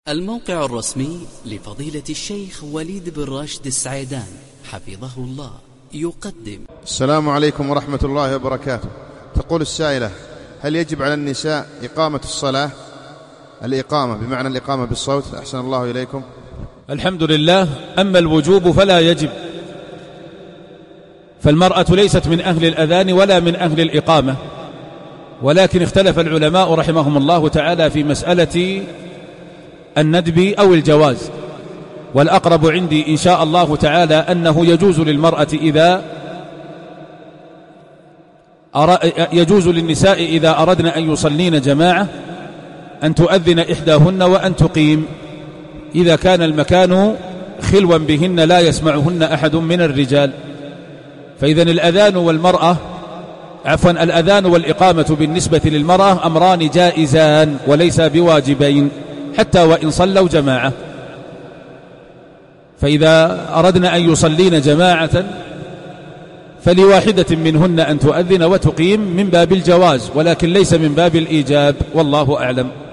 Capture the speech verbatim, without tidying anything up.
الموقع الرسمي لفضيلة الشيخ وليد بن راشد السعيدان حفظه الله يقدم. السلام عليكم ورحمة الله وبركاته. تقول السائلة: هل يجب على النساء إقامة الصلاة؟ الإقامة بمعنى الإقامة بالصوت. أحسن الله إليكم. الحمد لله. أما الوجوب فلا يجب، فالمرأة ليست من أهل الأذان ولا من أهل الإقامة، ولكن اختلف العلماء رحمهم الله تعالى في مسألة الندب أو الجواز، والأقرب عندي إن شاء الله تعالى أنه يجوز للمرأة إذا أر... يجوز للنساء إذا أردن أن يصلين جماعة أن تؤذن إحداهن وأن تقيم، إذا كان المكان خلوا بهن لا يسمعهن أحد من الرجال. فإذن الأذان والمرأة عفوا الأذان والإقامة بالنسبة للمرأة أمران جائزان وليس بواجبين حتى وإن صلوا جماعة. فإذا أردنا أن يصلين جماعة فلواحدة منهن أن تؤذن وتقيم من باب الجواز، ولكن ليس من باب الإيجاب، والله أعلم.